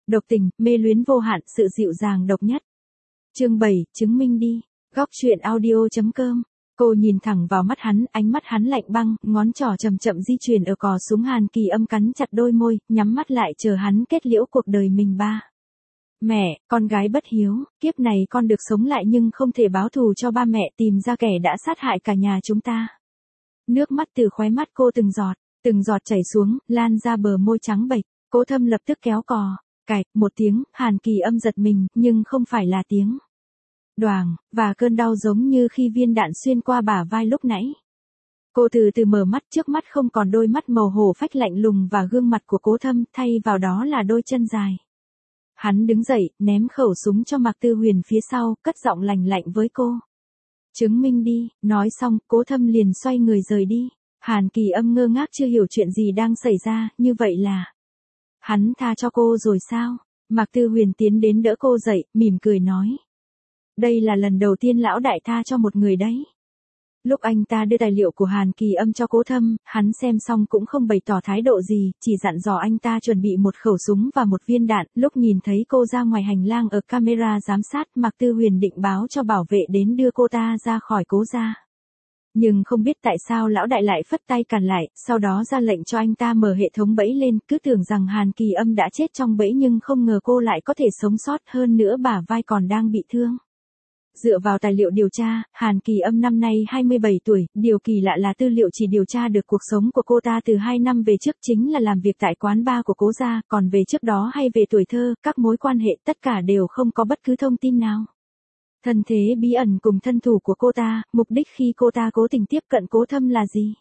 độc tình, mê luyến vô hạn, sự dịu dàng độc nhất. Chương 7, chứng minh đi. Góc truyện audio.com. Cô nhìn thẳng vào mắt hắn, ánh mắt hắn lạnh băng, ngón trỏ chậm chậm di chuyển ở cò súng. Hàn Kỳ Âm cắn chặt đôi môi, nhắm mắt lại chờ hắn kết liễu cuộc đời mình ba. Mẹ, con gái bất hiếu, kiếp này con được sống lại nhưng không thể báo thù cho ba mẹ, tìm ra kẻ đã sát hại cả nhà chúng ta. Nước mắt từ khóe mắt cô từng giọt chảy xuống, lan ra bờ môi trắng bệch. Cố Thâm lập tức kéo cò, cạch, một tiếng, Hàn Kỳ Âm giật mình, nhưng không phải là tiếng đoàng, và cơn đau giống như khi viên đạn xuyên qua bả vai lúc nãy. Cô từ từ mở mắt, trước mắt không còn đôi mắt màu hổ phách lạnh lùng và gương mặt của Cố Thâm, thay vào đó là đôi chân dài. Hắn đứng dậy, ném khẩu súng cho Mạc Tư Huyền phía sau, cất giọng lạnh lạnh với cô. Chứng minh đi, nói xong, Cố Thâm liền xoay người rời đi. Hàn Kỳ Âm ngơ ngác chưa hiểu chuyện gì đang xảy ra, như vậy là hắn tha cho cô rồi sao? Mạc Tư Huyền tiến đến đỡ cô dậy, mỉm cười nói. Đây là lần đầu tiên lão đại tha cho một người đấy. Lúc anh ta đưa tài liệu của Hàn Kỳ Âm cho Cố Thâm, hắn xem xong cũng không bày tỏ thái độ gì, chỉ dặn dò anh ta chuẩn bị một khẩu súng và một viên đạn. Lúc nhìn thấy cô ra ngoài hành lang ở camera giám sát, Mạc Tư Huyền định báo cho bảo vệ đến đưa cô ta ra khỏi Cố gia. Nhưng không biết tại sao lão đại lại phất tay cản lại, sau đó ra lệnh cho anh ta mở hệ thống bẫy lên, cứ tưởng rằng Hàn Kỳ Âm đã chết trong bẫy nhưng không ngờ cô lại có thể sống sót, hơn nữa bả vai còn đang bị thương. Dựa vào tài liệu điều tra, Hàn Kỳ Âm năm nay 27 tuổi, điều kỳ lạ là tư liệu chỉ điều tra được cuộc sống của cô ta từ 2 năm về trước, chính là làm việc tại quán bar của Cố gia, còn về trước đó hay về tuổi thơ, các mối quan hệ tất cả đều không có bất cứ thông tin nào. Thân thế bí ẩn cùng thân thủ của cô ta, mục đích khi cô ta cố tình tiếp cận Cố Thâm là gì?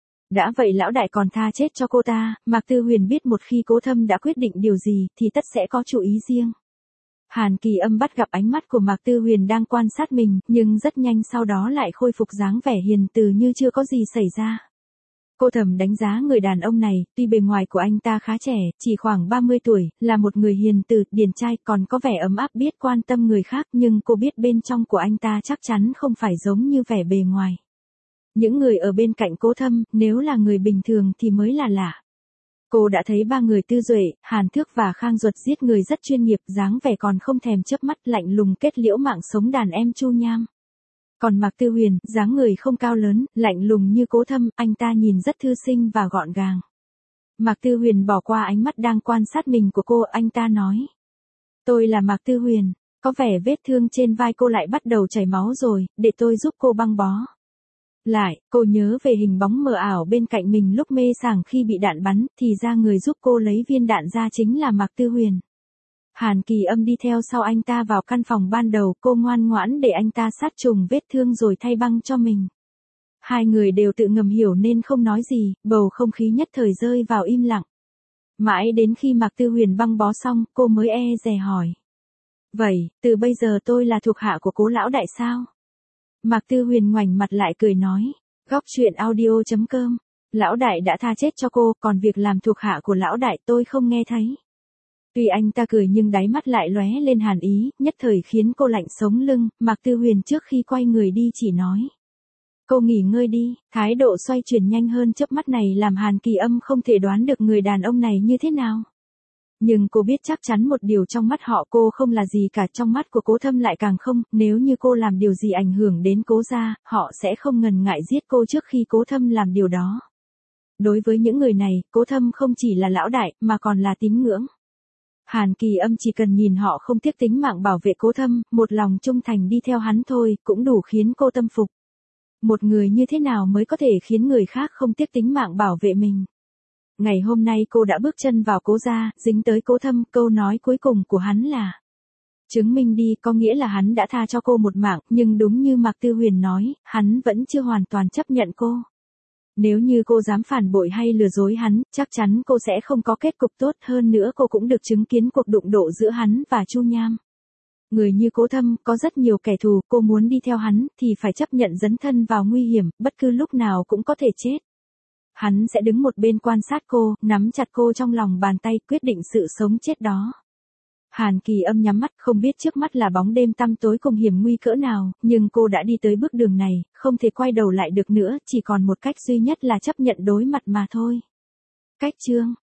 Đã vậy lão đại còn tha chết cho cô ta, Mạc Tư Huyền biết một khi Cố Thâm đã quyết định điều gì, thì tất sẽ có chủ ý riêng. Hàn Kỳ Âm bắt gặp ánh mắt của Mạc Tư Huyền đang quan sát mình, nhưng rất nhanh sau đó lại khôi phục dáng vẻ hiền từ như chưa có gì xảy ra. Cô thầm đánh giá người đàn ông này, tuy bề ngoài của anh ta khá trẻ, chỉ khoảng 30 tuổi, là một người hiền từ, điển trai, còn có vẻ ấm áp biết quan tâm người khác, nhưng cô biết bên trong của anh ta chắc chắn không phải giống như vẻ bề ngoài. Những người ở bên cạnh Cố Thâm, nếu là người bình thường thì mới là lạ. Cô đã thấy 3 người Tư Duệ, Hàn Thước và Khang Duật giết người rất chuyên nghiệp, dáng vẻ còn không thèm chớp mắt, lạnh lùng kết liễu mạng sống đàn em Chu Nham. Còn Mạc Tư Huyền, dáng người không cao lớn, lạnh lùng như Cố Thâm, anh ta nhìn rất thư sinh và gọn gàng. Mạc Tư Huyền bỏ qua ánh mắt đang quan sát mình của cô, anh ta nói. Tôi là Mạc Tư Huyền, có vẻ vết thương trên vai cô lại bắt đầu chảy máu rồi, để tôi giúp cô băng bó. Lại, cô nhớ về hình bóng mờ ảo bên cạnh mình lúc mê sảng khi bị đạn bắn, thì ra người giúp cô lấy viên đạn ra chính là Mạc Tư Huyền. Hàn Kỳ Âm đi theo sau anh ta vào căn phòng ban đầu, cô ngoan ngoãn để anh ta sát trùng vết thương rồi thay băng cho mình. Hai người đều tự ngầm hiểu nên không nói gì, bầu không khí nhất thời rơi vào im lặng. Mãi đến khi Mạc Tư Huyền băng bó xong, cô mới dè hỏi. Vậy, từ bây giờ tôi là thuộc hạ của Cố lão đại sao? Mạc Tư Huyền ngoảnh mặt lại cười nói. Góc truyện audio.com. Lão đại đã tha chết cho cô, còn việc làm thuộc hạ của lão đại tôi không nghe thấy. Tuy anh ta cười nhưng đáy mắt lại lóe lên hàn ý, nhất thời khiến cô lạnh sống lưng. Mạc Tư Huyền trước khi quay người đi chỉ nói. Cô nghỉ ngơi đi, thái độ xoay chuyển nhanh hơn chớp mắt này làm Hàn Kỳ Âm không thể đoán được người đàn ông này như thế nào. Nhưng cô biết chắc chắn một điều, trong mắt họ cô không là gì cả, trong mắt của Cố Thâm lại càng không, nếu như cô làm điều gì ảnh hưởng đến Cố gia, họ sẽ không ngần ngại giết cô trước khi Cố Thâm làm điều đó. Đối với những người này, Cố Thâm không chỉ là lão đại, mà còn là tín ngưỡng. Hàn Kỳ Âm chỉ cần nhìn họ không tiếc tính mạng bảo vệ Cố Thâm, một lòng trung thành đi theo hắn thôi, cũng đủ khiến cô tâm phục. Một người như thế nào mới có thể khiến người khác không tiếc tính mạng bảo vệ mình? Ngày hôm nay cô đã bước chân vào Cố gia, dính tới Cố Thâm, câu nói cuối cùng của hắn là chứng minh đi, có nghĩa là hắn đã tha cho cô một mạng, nhưng đúng như Mạc Tư Huyền nói, hắn vẫn chưa hoàn toàn chấp nhận cô. Nếu như cô dám phản bội hay lừa dối hắn, chắc chắn cô sẽ không có kết cục tốt, hơn nữa cô cũng được chứng kiến cuộc đụng độ giữa hắn và Chu Nham. Người như Cố Thâm có rất nhiều kẻ thù, cô muốn đi theo hắn thì phải chấp nhận dấn thân vào nguy hiểm, bất cứ lúc nào cũng có thể chết. Hắn sẽ đứng một bên quan sát cô, nắm chặt cô trong lòng bàn tay, quyết định sự sống chết đó. Hàn Kỳ Âm nhắm mắt, không biết trước mắt là bóng đêm tăm tối cùng hiểm nguy cỡ nào, nhưng cô đã đi tới bước đường này, không thể quay đầu lại được nữa, chỉ còn một cách duy nhất là chấp nhận đối mặt mà thôi. Cách chương